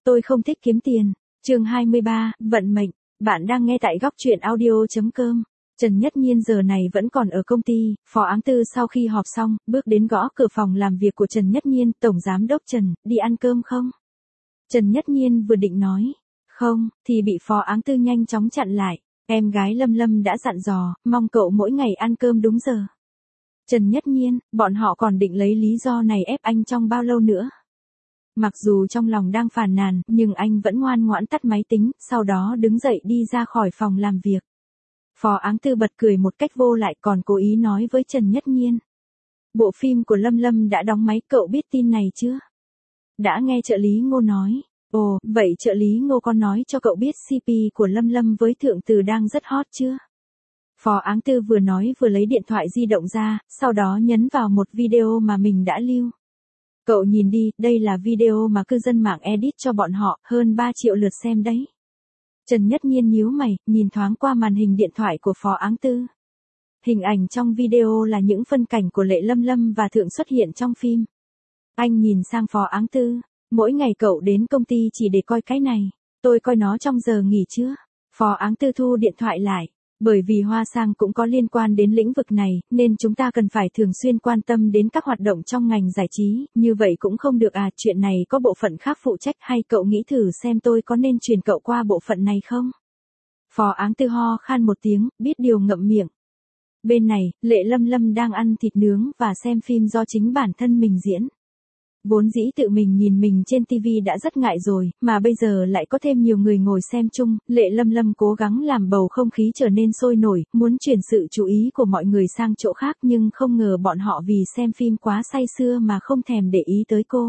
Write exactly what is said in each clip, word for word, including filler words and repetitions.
Tôi không thích kiếm tiền. Chương hai mươi ba, vận mệnh. Bạn đang nghe tại góc truyện audio chấm com. Trần Nhất Nhiên giờ này vẫn còn ở công ty, Phó Áng Tư sau khi họp xong, bước đến gõ cửa phòng làm việc của Trần Nhất Nhiên, "Tổng giám đốc Trần, đi ăn cơm không?" Trần Nhất Nhiên vừa định nói, "Không", thì bị Phó Áng Tư nhanh chóng chặn lại. "Em gái Lâm Lâm đã dặn dò, mong cậu mỗi ngày ăn cơm đúng giờ." Trần Nhất Nhiên, bọn họ còn định lấy lý do này ép anh trong bao lâu nữa? Mặc dù trong lòng đang phàn nàn, nhưng anh vẫn ngoan ngoãn tắt máy tính, sau đó đứng dậy đi ra khỏi phòng làm việc. Phó Áng Tư bật cười một cách vô lại, còn cố ý nói với Trần Nhất Nhiên. "Bộ phim của Lâm Lâm đã đóng máy, cậu biết tin này chưa?" "Đã nghe trợ lý Ngô nói." "Ồ, vậy trợ lý Ngô có nói cho cậu biết xê pê của Lâm Lâm với Thượng Từ đang rất hot chưa?" Phó Áng Tư vừa nói vừa lấy điện thoại di động ra, sau đó nhấn vào một video mà mình đã lưu. "Cậu nhìn đi, đây là video mà cư dân mạng edit cho bọn họ, hơn ba triệu lượt xem đấy." Trần Nhất Nhiên nhíu mày, nhìn thoáng qua màn hình điện thoại của Phó Áng Tư. Hình ảnh trong video là những phân cảnh của Lệ Lâm Lâm và Thượng xuất hiện trong phim. Anh nhìn sang Phó Áng Tư, "Mỗi ngày cậu đến công ty chỉ để coi cái này, tôi coi nó trong giờ nghỉ trưa." Phó Áng Tư thu điện thoại lại. "Bởi vì Hoa Sang cũng có liên quan đến lĩnh vực này, nên chúng ta cần phải thường xuyên quan tâm đến các hoạt động trong ngành giải trí, như vậy cũng không được à, chuyện này có bộ phận khác phụ trách, hay cậu nghĩ thử xem tôi có nên chuyển cậu qua bộ phận này không?" Phó Áng Tư ho khan một tiếng, biết điều ngậm miệng. Bên này, Lệ Lâm Lâm đang ăn thịt nướng và xem phim do chính bản thân mình diễn. Vốn dĩ tự mình nhìn mình trên ti vi đã rất ngại rồi, mà bây giờ lại có thêm nhiều người ngồi xem chung, Lệ Lâm Lâm cố gắng làm bầu không khí trở nên sôi nổi, muốn chuyển sự chú ý của mọi người sang chỗ khác, nhưng không ngờ bọn họ vì xem phim quá say sưa mà không thèm để ý tới cô.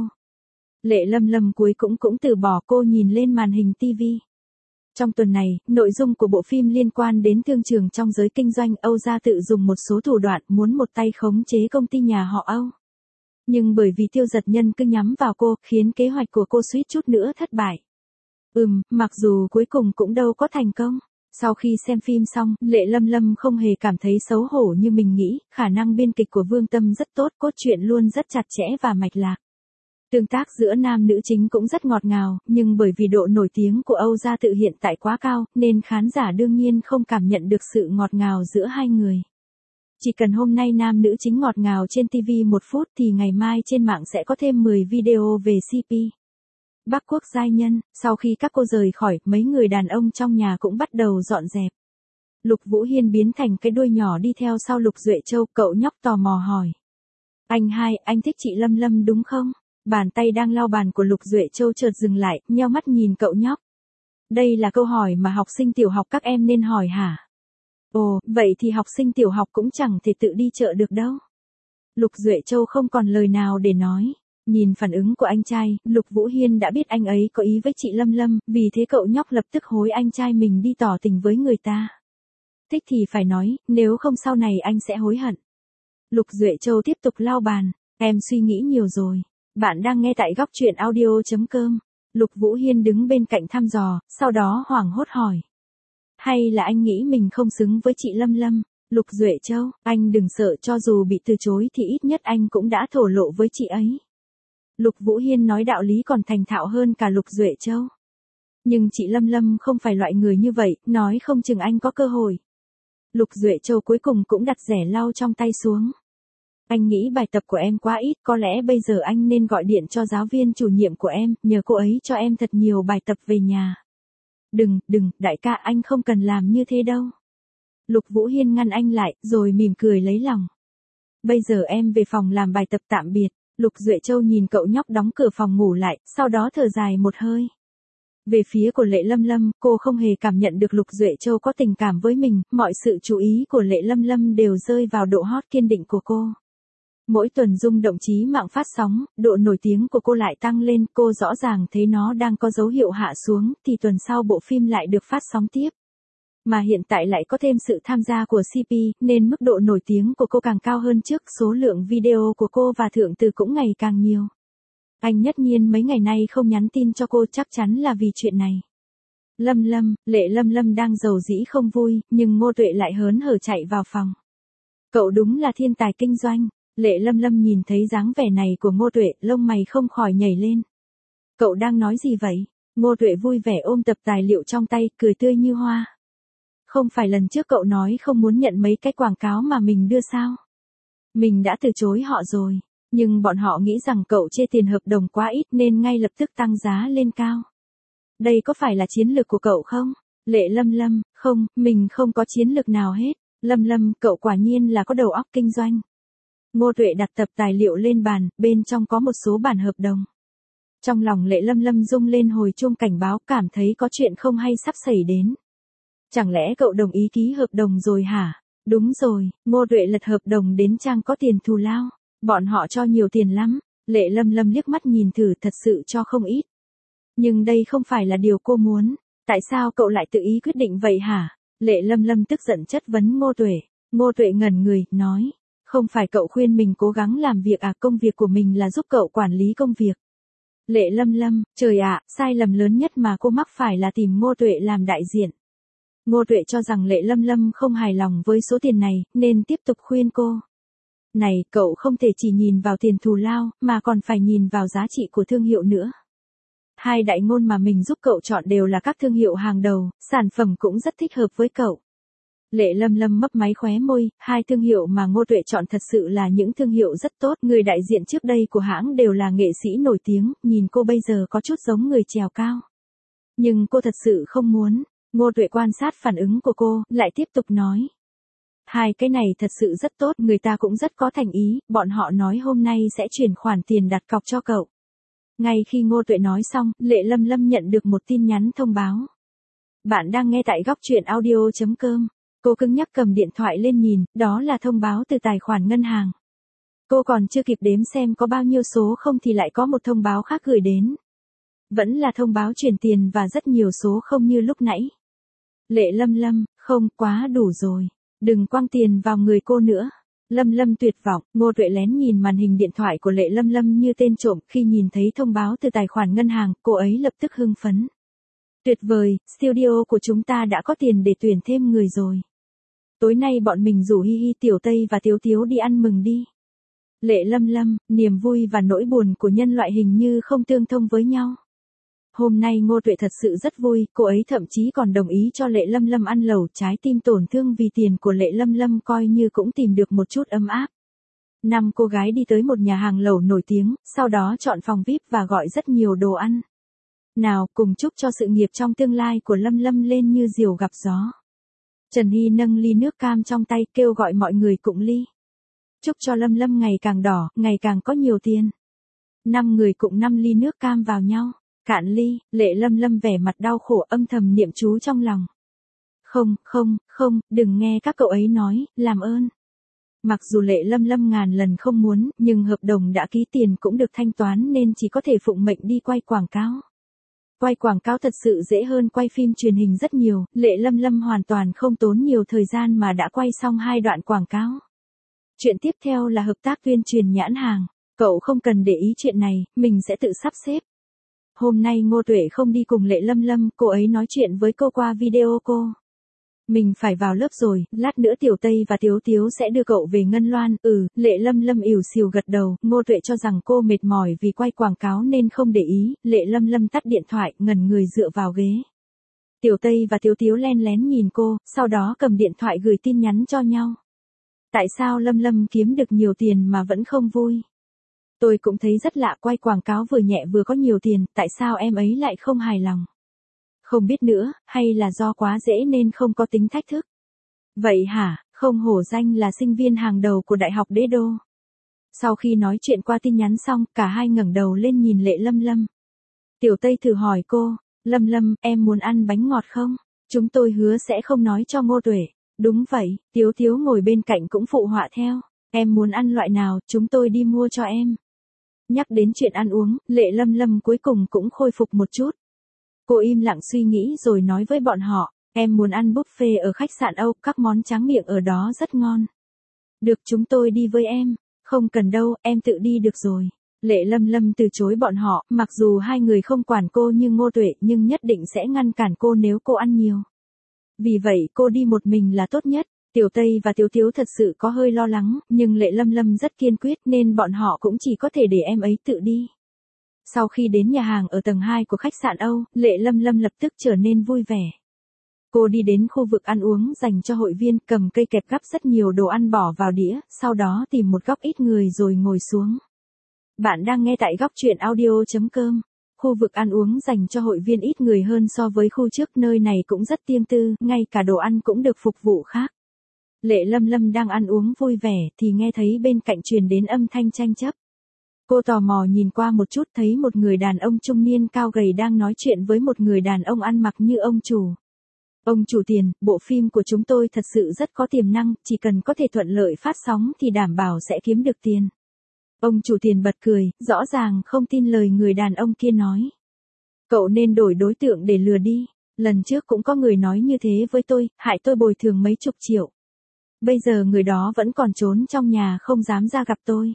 Lệ Lâm Lâm cuối cũng cũng từ bỏ, cô nhìn lên màn hình ti vi. Trong tuần này, nội dung của bộ phim liên quan đến thương trường trong giới kinh doanh, Âu Gia Tự dùng một số thủ đoạn muốn một tay khống chế công ty nhà họ Âu. Nhưng bởi vì Tiêu Dật Nhân cứ nhắm vào cô, khiến kế hoạch của cô suýt chút nữa thất bại. Ừm, mặc dù cuối cùng cũng đâu có thành công. Sau khi xem phim xong, Lệ Lâm Lâm không hề cảm thấy xấu hổ như mình nghĩ, khả năng biên kịch của Vương Tâm rất tốt, cốt truyện luôn rất chặt chẽ và mạch lạc. Tương tác giữa nam nữ chính cũng rất ngọt ngào, nhưng bởi vì độ nổi tiếng của Âu Gia Tự hiện tại quá cao, nên khán giả đương nhiên không cảm nhận được sự ngọt ngào giữa hai người. Chỉ cần hôm nay nam nữ chính ngọt ngào trên ti vi một phút thì ngày mai trên mạng sẽ có thêm mười video về xê pê. Bắc Quốc giai nhân, sau khi các cô rời khỏi, mấy người đàn ông trong nhà cũng bắt đầu dọn dẹp. Lục Vũ Hiên biến thành cái đuôi nhỏ đi theo sau Lục Duệ Châu, cậu nhóc tò mò hỏi. "Anh hai, anh thích chị Lâm Lâm đúng không?" Bàn tay đang lau bàn của Lục Duệ Châu chợt dừng lại, nheo mắt nhìn cậu nhóc. "Đây là câu hỏi mà học sinh tiểu học các em nên hỏi hả?" "Ồ, vậy thì học sinh tiểu học cũng chẳng thể tự đi chợ được đâu." Lục Duệ Châu không còn lời nào để nói. Nhìn phản ứng của anh trai, Lục Vũ Hiên đã biết anh ấy có ý với chị Lâm Lâm, vì thế cậu nhóc lập tức hối anh trai mình đi tỏ tình với người ta. "Thích thì phải nói, nếu không sau này anh sẽ hối hận." Lục Duệ Châu tiếp tục lau bàn. "Em suy nghĩ nhiều rồi." Bạn đang nghe tại góc truyện audio chấm com. Lục Vũ Hiên đứng bên cạnh thăm dò, sau đó hoảng hốt hỏi. "Hay là anh nghĩ mình không xứng với chị Lâm Lâm?" Lục Duệ Châu, anh đừng sợ, cho dù bị từ chối thì ít nhất anh cũng đã thổ lộ với chị ấy. Lục Vũ Hiên nói đạo lý còn thành thạo hơn cả Lục Duệ Châu. Nhưng chị Lâm Lâm không phải loại người như vậy, nói không chừng anh có cơ hội. Lục Duệ Châu cuối cùng cũng đặt rẻ lau trong tay xuống. "Anh nghĩ bài tập của em quá ít, có lẽ bây giờ anh nên gọi điện cho giáo viên chủ nhiệm của em, nhờ cô ấy cho em thật nhiều bài tập về nhà." "Đừng, đừng, đại ca, anh không cần làm như thế đâu." Lục Vũ Hiên ngăn anh lại, rồi mỉm cười lấy lòng. "Bây giờ em về phòng làm bài tập, tạm biệt." Lục Duệ Châu nhìn cậu nhóc đóng cửa phòng ngủ lại, sau đó thở dài một hơi. Về phía của Lệ Lâm Lâm, cô không hề cảm nhận được Lục Duệ Châu có tình cảm với mình, mọi sự chú ý của Lệ Lâm Lâm đều rơi vào độ hot kiên định của cô. Mỗi tuần Rung Động Chí Mạng phát sóng, độ nổi tiếng của cô lại tăng lên, cô rõ ràng thấy nó đang có dấu hiệu hạ xuống, thì tuần sau bộ phim lại được phát sóng tiếp. Mà hiện tại lại có thêm sự tham gia của xê pê, nên mức độ nổi tiếng của cô càng cao hơn trước, số lượng video của cô và Thượng Từ cũng ngày càng nhiều. Anh Nhất Nhiên mấy ngày nay không nhắn tin cho cô, chắc chắn là vì chuyện này. Lâm Lâm, Lệ Lâm Lâm đang rầu rĩ không vui, nhưng Ngô Tuệ lại hớn hở chạy vào phòng. "Cậu đúng là thiên tài kinh doanh." Lệ Lâm Lâm nhìn thấy dáng vẻ này của Ngô Tuệ, lông mày không khỏi nhảy lên. "Cậu đang nói gì vậy?" Ngô Tuệ vui vẻ ôm tập tài liệu trong tay, cười tươi như hoa. Không phải lần trước cậu nói không muốn nhận mấy cái quảng cáo mà mình đưa sao? Mình đã từ chối họ rồi, nhưng bọn họ nghĩ rằng cậu chê tiền hợp đồng quá ít nên ngay lập tức tăng giá lên cao. Đây có phải là chiến lược của cậu không? Lệ Lâm Lâm, không, mình không có chiến lược nào hết. Lâm Lâm, cậu quả nhiên là có đầu óc kinh doanh. Ngô Tuệ đặt tập tài liệu lên bàn, bên trong có một số bản hợp đồng. Trong lòng Lệ Lâm Lâm rung lên hồi chuông cảnh báo, cảm thấy có chuyện không hay sắp xảy đến. Chẳng lẽ cậu đồng ý ký hợp đồng rồi hả? Đúng rồi, Ngô Tuệ lật hợp đồng đến trang có tiền thù lao. Bọn họ cho nhiều tiền lắm. Lệ Lâm Lâm liếc mắt nhìn thử, thật sự cho không ít. Nhưng đây không phải là điều cô muốn. Tại sao cậu lại tự ý quyết định vậy hả? Lệ Lâm Lâm tức giận chất vấn Ngô Tuệ. Ngô Tuệ ngẩn người, nói. Không phải cậu khuyên mình cố gắng làm việc à, công việc của mình là giúp cậu quản lý công việc. Lệ Lâm Lâm, trời ạ, sai lầm lớn nhất mà cô mắc phải là tìm Ngô Tuệ làm đại diện. Ngô Tuệ cho rằng Lệ Lâm Lâm không hài lòng với số tiền này, nên tiếp tục khuyên cô. Này, cậu không thể chỉ nhìn vào tiền thù lao, mà còn phải nhìn vào giá trị của thương hiệu nữa. Hai đại ngôn mà mình giúp cậu chọn đều là các thương hiệu hàng đầu, sản phẩm cũng rất thích hợp với cậu. Lệ Lâm Lâm mấp máy khóe môi, hai thương hiệu mà Ngô Tuệ chọn thật sự là những thương hiệu rất tốt. Người đại diện trước đây của hãng đều là nghệ sĩ nổi tiếng, nhìn cô bây giờ có chút giống người trèo cao. Nhưng cô thật sự không muốn. Ngô Tuệ quan sát phản ứng của cô, lại tiếp tục nói. Hai cái này thật sự rất tốt, người ta cũng rất có thành ý, bọn họ nói hôm nay sẽ chuyển khoản tiền đặt cọc cho cậu. Ngay khi Ngô Tuệ nói xong, Lệ Lâm Lâm nhận được một tin nhắn thông báo. Bạn đang nghe tại góc truyện audio chấm com. Cô cứng nhắc cầm điện thoại lên nhìn, đó là thông báo từ tài khoản ngân hàng. Cô còn chưa kịp đếm xem có bao nhiêu số không thì lại có một thông báo khác gửi đến. Vẫn là thông báo chuyển tiền và rất nhiều số không như lúc nãy. Lệ Lâm Lâm, không, quá đủ rồi. Đừng quăng tiền vào người cô nữa. Lâm Lâm tuyệt vọng, Ngô Tuệ lén nhìn màn hình điện thoại của Lệ Lâm Lâm như tên trộm, khi nhìn thấy thông báo từ tài khoản ngân hàng, cô ấy lập tức hưng phấn. Tuyệt vời, studio của chúng ta đã có tiền để tuyển thêm người rồi. Tối nay bọn mình rủ Hi Hi, Tiểu Tây và Tiếu Tiếu đi ăn mừng đi. Lệ Lâm Lâm, niềm vui và nỗi buồn của nhân loại hình như không tương thông với nhau. Hôm nay Ngô Tuệ thật sự rất vui, cô ấy thậm chí còn đồng ý cho Lệ Lâm Lâm ăn lẩu, trái tim tổn thương vì tiền của Lệ Lâm Lâm coi như cũng tìm được một chút ấm áp. Năm cô gái đi tới một nhà hàng lẩu nổi tiếng, sau đó chọn phòng vi ai pi và gọi rất nhiều đồ ăn. Nào, cùng chúc cho sự nghiệp trong tương lai của Lâm Lâm lên như diều gặp gió. Trần Hy nâng ly nước cam trong tay, kêu gọi mọi người cụng ly. Chúc cho Lâm Lâm ngày càng đỏ, ngày càng có nhiều tiền. Năm người cụng năm ly nước cam vào nhau. Cạn ly, Lệ Lâm Lâm vẻ mặt đau khổ âm thầm niệm chú trong lòng. Không, không, không, đừng nghe các cậu ấy nói, làm ơn. Mặc dù Lệ Lâm Lâm ngàn lần không muốn, nhưng hợp đồng đã ký, tiền cũng được thanh toán nên chỉ có thể phụng mệnh đi quay quảng cáo. Quay quảng cáo thật sự dễ hơn quay phim truyền hình rất nhiều, Lệ Lâm Lâm hoàn toàn không tốn nhiều thời gian mà đã quay xong hai đoạn quảng cáo. Chuyện tiếp theo là hợp tác tuyên truyền nhãn hàng. Cậu không cần để ý chuyện này, mình sẽ tự sắp xếp. Hôm nay Ngô Tuệ không đi cùng Lệ Lâm Lâm, cô ấy nói chuyện với cô qua video cô. Mình phải vào lớp rồi, lát nữa Tiểu Tây và Tiếu Tiếu sẽ đưa cậu về Ngân Loan. Ừ, Lệ Lâm Lâm ỉu xìu gật đầu, Ngô Tuệ cho rằng cô mệt mỏi vì quay quảng cáo nên không để ý, Lệ Lâm Lâm tắt điện thoại, ngẩn người dựa vào ghế. Tiểu Tây và Tiếu Tiếu len lén nhìn cô, sau đó cầm điện thoại gửi tin nhắn cho nhau. Tại sao Lâm Lâm kiếm được nhiều tiền mà vẫn không vui? Tôi cũng thấy rất lạ, quay quảng cáo vừa nhẹ vừa có nhiều tiền, tại sao em ấy lại không hài lòng? Không biết nữa, hay là do quá dễ nên không có tính thách thức? Vậy hả, không hổ danh là sinh viên hàng đầu của Đại học Đế Đô. Sau khi nói chuyện qua tin nhắn xong, cả hai ngẩng đầu lên nhìn Lệ Lâm Lâm. Tiểu Tây thử hỏi cô, Lâm Lâm, em muốn ăn bánh ngọt không? Chúng tôi hứa sẽ không nói cho Ngô Tuệ. Đúng vậy, Tiếu Tiếu ngồi bên cạnh cũng phụ họa theo. Em muốn ăn loại nào, chúng tôi đi mua cho em. Nhắc đến chuyện ăn uống, Lệ Lâm Lâm cuối cùng cũng khôi phục một chút. Cô im lặng suy nghĩ rồi nói với bọn họ, em muốn ăn buffet ở khách sạn Âu, các món tráng miệng ở đó rất ngon. Được, chúng tôi đi với em. Không cần đâu, em tự đi được rồi. Lệ Lâm Lâm từ chối bọn họ, mặc dù hai người không quản cô như Ngô Tuệ nhưng nhất định sẽ ngăn cản cô nếu cô ăn nhiều. Vì vậy cô đi một mình là tốt nhất. Tiểu Tây và Tiếu Tiếu thật sự có hơi lo lắng, nhưng Lệ Lâm Lâm rất kiên quyết nên bọn họ cũng chỉ có thể để em ấy tự đi. Sau khi đến nhà hàng ở tầng hai của khách sạn Âu, Lệ Lâm Lâm lập tức trở nên vui vẻ. Cô đi đến khu vực ăn uống dành cho hội viên, cầm cây kẹp gắp rất nhiều đồ ăn bỏ vào đĩa, sau đó tìm một góc ít người rồi ngồi xuống. Bạn đang nghe tại góc truyện audio chấm com. Khu vực ăn uống dành cho hội viên ít người hơn so với khu trước, nơi này cũng rất riêng tư, ngay cả đồ ăn cũng được phục vụ khác. Lệ Lâm Lâm đang ăn uống vui vẻ thì nghe thấy bên cạnh truyền đến âm thanh tranh chấp. Cô tò mò nhìn qua một chút, thấy một người đàn ông trung niên cao gầy đang nói chuyện với một người đàn ông ăn mặc như ông chủ. Ông chủ Tiền, bộ phim của chúng tôi thật sự rất có tiềm năng, chỉ cần có thể thuận lợi phát sóng thì đảm bảo sẽ kiếm được tiền. Ông chủ Tiền bật cười, rõ ràng không tin lời người đàn ông kia nói. Cậu nên đổi đối tượng để lừa đi, lần trước cũng có người nói như thế với tôi, hại tôi bồi thường mấy chục triệu. Bây giờ người đó vẫn còn trốn trong nhà không dám ra gặp tôi.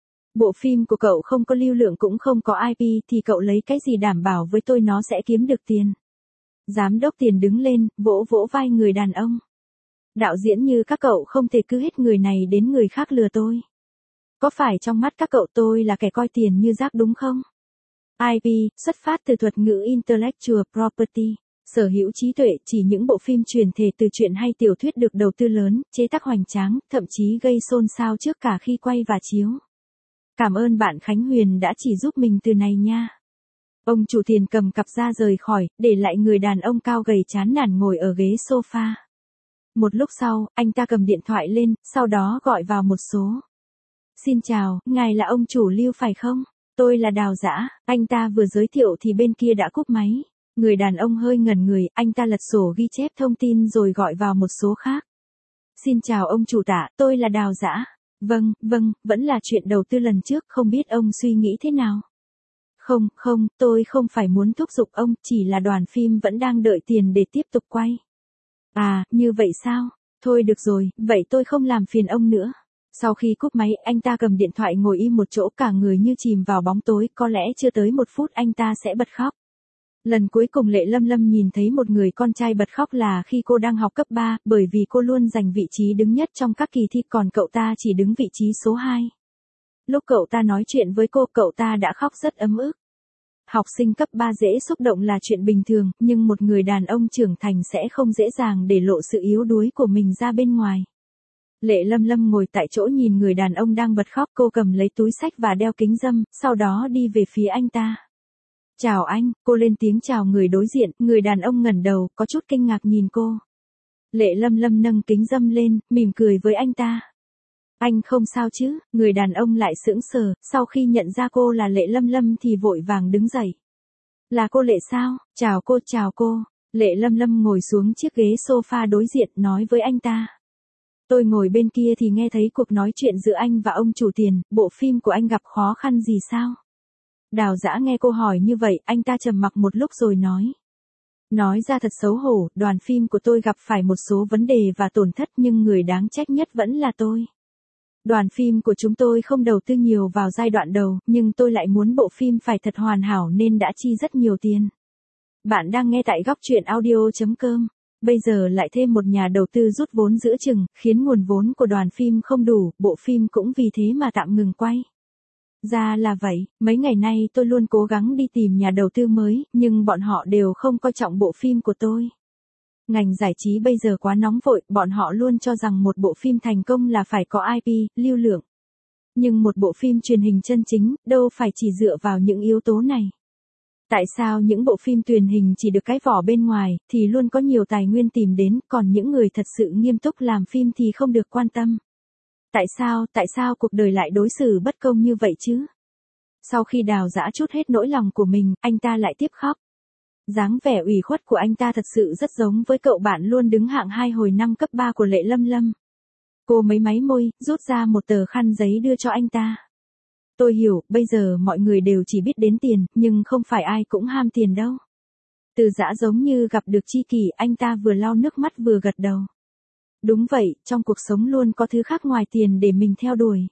Bộ phim của cậu không có lưu lượng cũng không có i pê thì cậu lấy cái gì đảm bảo với tôi nó sẽ kiếm được tiền. Giám đốc Tiền đứng lên, vỗ vỗ vai người đàn ông. Đạo diễn như các cậu không thể cứ hết người này đến người khác lừa tôi. Có phải trong mắt các cậu tôi là kẻ coi tiền như rác đúng không? i pê, xuất phát từ thuật ngữ Intellectual Property, sở hữu trí tuệ, chỉ những bộ phim truyền thể từ truyện hay tiểu thuyết được đầu tư lớn, chế tác hoành tráng, thậm chí gây xôn xao trước cả khi quay và chiếu. Cảm ơn bạn Khánh Huyền đã chỉ giúp mình từ này nha. Ông chủ Tiền cầm cặp ra rời khỏi, để lại người đàn ông cao gầy chán nản ngồi ở ghế sofa. Một lúc sau, anh ta cầm điện thoại lên, sau đó gọi vào một số. Xin chào, ngài là ông chủ Lưu phải không? Tôi là Đào Dã. Anh ta vừa giới thiệu thì bên kia đã cúp máy. Người đàn ông hơi ngẩn người, anh ta lật sổ ghi chép thông tin rồi gọi vào một số khác. Xin chào ông chủ Tạ, tôi là Đào Dã. Vâng, vâng, vẫn là chuyện đầu tư lần trước, không biết ông suy nghĩ thế nào? Không, không, tôi không phải muốn thúc giục ông, chỉ là đoàn phim vẫn đang đợi tiền để tiếp tục quay. À, như vậy sao? Thôi được rồi, vậy tôi không làm phiền ông nữa. Sau khi cúp máy, anh ta cầm điện thoại ngồi im một chỗ, cả người như chìm vào bóng tối, có lẽ chưa tới một phút anh ta sẽ bật khóc. Lần cuối cùng Lệ Lâm Lâm nhìn thấy một người con trai bật khóc là khi cô đang học cấp ba, bởi vì cô luôn giành vị trí đứng nhất trong các kỳ thi, còn cậu ta chỉ đứng vị trí số hai. Lúc cậu ta nói chuyện với cô, cậu ta đã khóc rất ấm ức. Học sinh cấp ba dễ xúc động là chuyện bình thường, nhưng một người đàn ông trưởng thành sẽ không dễ dàng để lộ sự yếu đuối của mình ra bên ngoài. Lệ Lâm Lâm ngồi tại chỗ nhìn người đàn ông đang bật khóc, cô cầm lấy túi xách và đeo kính râm, sau đó đi về phía anh ta. Chào anh, cô lên tiếng chào người đối diện, người đàn ông ngẩng đầu, có chút kinh ngạc nhìn cô. Lệ Lâm Lâm nâng kính râm lên, mỉm cười với anh ta. Anh không sao chứ? Người đàn ông lại sững sờ, sau khi nhận ra cô là Lệ Lâm Lâm thì vội vàng đứng dậy. Là cô Lệ sao? Chào cô, chào cô. Lệ Lâm Lâm ngồi xuống chiếc ghế sofa đối diện, nói với anh ta. Tôi ngồi bên kia thì nghe thấy cuộc nói chuyện giữa anh và ông chủ Tiền, bộ phim của anh gặp khó khăn gì sao? Đào Dã nghe cô hỏi như vậy, anh ta trầm mặc một lúc rồi nói. Nói ra thật xấu hổ, đoàn phim của tôi gặp phải một số vấn đề và tổn thất, nhưng người đáng trách nhất vẫn là tôi. Đoàn phim của chúng tôi không đầu tư nhiều vào giai đoạn đầu, nhưng tôi lại muốn bộ phim phải thật hoàn hảo nên đã chi rất nhiều tiền. Bạn đang nghe tại góc truyện audio chấm com. Bây giờ lại thêm một nhà đầu tư rút vốn giữa chừng, khiến nguồn vốn của đoàn phim không đủ, bộ phim cũng vì thế mà tạm ngừng quay. Ra là vậy, mấy ngày nay tôi luôn cố gắng đi tìm nhà đầu tư mới, nhưng bọn họ đều không coi trọng bộ phim của tôi. Ngành giải trí bây giờ quá nóng vội, bọn họ luôn cho rằng một bộ phim thành công là phải có i pê, lưu lượng. Nhưng một bộ phim truyền hình chân chính, đâu phải chỉ dựa vào những yếu tố này. Tại sao những bộ phim truyền hình chỉ được cái vỏ bên ngoài, thì luôn có nhiều tài nguyên tìm đến, còn những người thật sự nghiêm túc làm phim thì không được quan tâm? Tại sao, tại sao cuộc đời lại đối xử bất công như vậy chứ? Sau khi Đào Dã trút hết nỗi lòng của mình, anh ta lại tiếp khóc. Dáng vẻ ủy khuất của anh ta thật sự rất giống với cậu bạn luôn đứng hạng hai hồi năm cấp ba của Lệ Lâm Lâm. Cô mấy máy môi, rút ra một tờ khăn giấy đưa cho anh ta. Tôi hiểu, bây giờ mọi người đều chỉ biết đến tiền, nhưng không phải ai cũng ham tiền đâu. Từ Dã giống như gặp được tri kỷ, anh ta vừa lau nước mắt vừa gật đầu. Đúng vậy, trong cuộc sống luôn có thứ khác ngoài tiền để mình theo đuổi.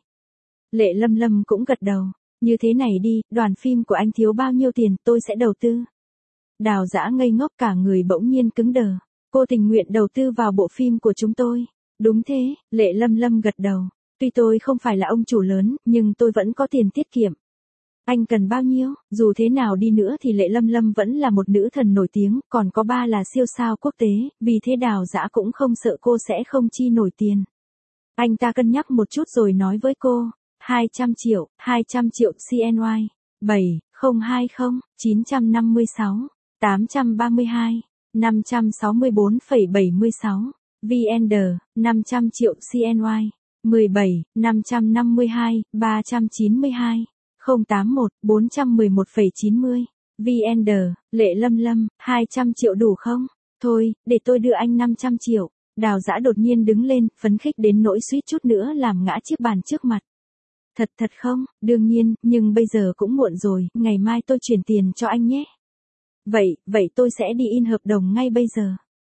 Lệ Lâm Lâm cũng gật đầu. Như thế này đi, đoàn phim của anh thiếu bao nhiêu tiền, tôi sẽ đầu tư. Đào Dã ngây ngốc, cả người bỗng nhiên cứng đờ. Cô tình nguyện đầu tư vào bộ phim của chúng tôi. Đúng thế, Lệ Lâm Lâm gật đầu. Tuy tôi không phải là ông chủ lớn, nhưng tôi vẫn có tiền tiết kiệm. Anh cần bao nhiêu? Dù thế nào đi nữa thì Lệ Lâm Lâm vẫn là một nữ thần nổi tiếng, còn có ba là siêu sao quốc tế, vì thế Đào Dã cũng không sợ cô sẽ không chi nổi tiền. Anh ta cân nhắc một chút rồi nói với cô, hai trăm triệu, hai trăm triệu xê en y, bảy không hai không, chín năm sáu, tám ba hai, năm sáu bốn phẩy bảy sáu, vê en đê, năm trăm triệu xê en y, mười bảy, năm năm hai, ba chín hai, không tám một, bốn một một phẩy chín mươi, vê en đê, Lệ Lâm Lâm, hai trăm triệu đủ không? Thôi, để tôi đưa anh năm trăm triệu. Đào Dã đột nhiên đứng lên, phấn khích đến nỗi suýt chút nữa làm ngã chiếc bàn trước mặt. Thật thật không? Đương nhiên, nhưng bây giờ cũng muộn rồi, ngày mai tôi chuyển tiền cho anh nhé. Vậy, vậy tôi sẽ đi in hợp đồng ngay bây giờ.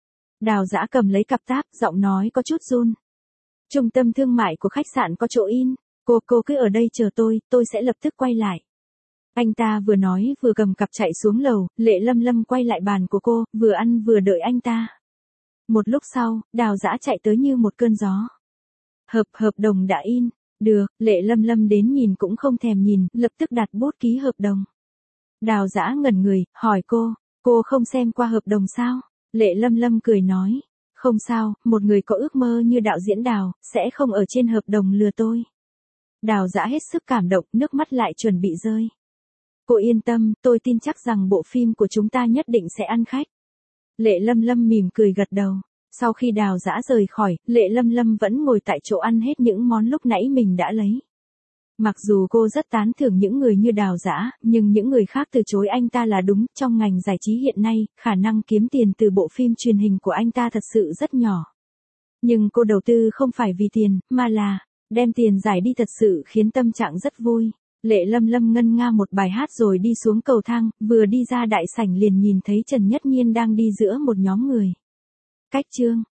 Đào Dã cầm lấy cặp táp, giọng nói có chút run. Trung tâm thương mại của khách sạn có chỗ in, cô cô cứ ở đây chờ tôi, tôi sẽ lập tức quay lại. Anh ta vừa nói vừa cầm cặp chạy xuống lầu, Lệ Lâm Lâm quay lại bàn của cô, vừa ăn vừa đợi anh ta. Một lúc sau, Đào Dã chạy tới như một cơn gió. Hợp hợp đồng đã in, được, Lệ Lâm Lâm đến nhìn cũng không thèm nhìn, lập tức đặt bút ký hợp đồng. Đào Dã ngẩn người, hỏi cô, cô không xem qua hợp đồng sao? Lệ Lâm Lâm cười nói, không sao, một người có ước mơ như đạo diễn Đào, sẽ không ở trên hợp đồng lừa tôi. Đào Dã hết sức cảm động, nước mắt lại chuẩn bị rơi. Cô yên tâm, tôi tin chắc rằng bộ phim của chúng ta nhất định sẽ ăn khách. Lệ Lâm Lâm mỉm cười gật đầu. Sau khi Đào Dã rời khỏi, Lệ Lâm Lâm vẫn ngồi tại chỗ ăn hết những món lúc nãy mình đã lấy. Mặc dù cô rất tán thưởng những người như Đào Dã, nhưng những người khác từ chối anh ta là đúng, trong ngành giải trí hiện nay, khả năng kiếm tiền từ bộ phim truyền hình của anh ta thật sự rất nhỏ. Nhưng cô đầu tư không phải vì tiền, mà là đem tiền giải đi thật sự khiến tâm trạng rất vui. Lệ Lâm Lâm ngân nga một bài hát rồi đi xuống cầu thang, vừa đi ra đại sảnh liền nhìn thấy Trần Nhất Nhiên đang đi giữa một nhóm người. Cách chương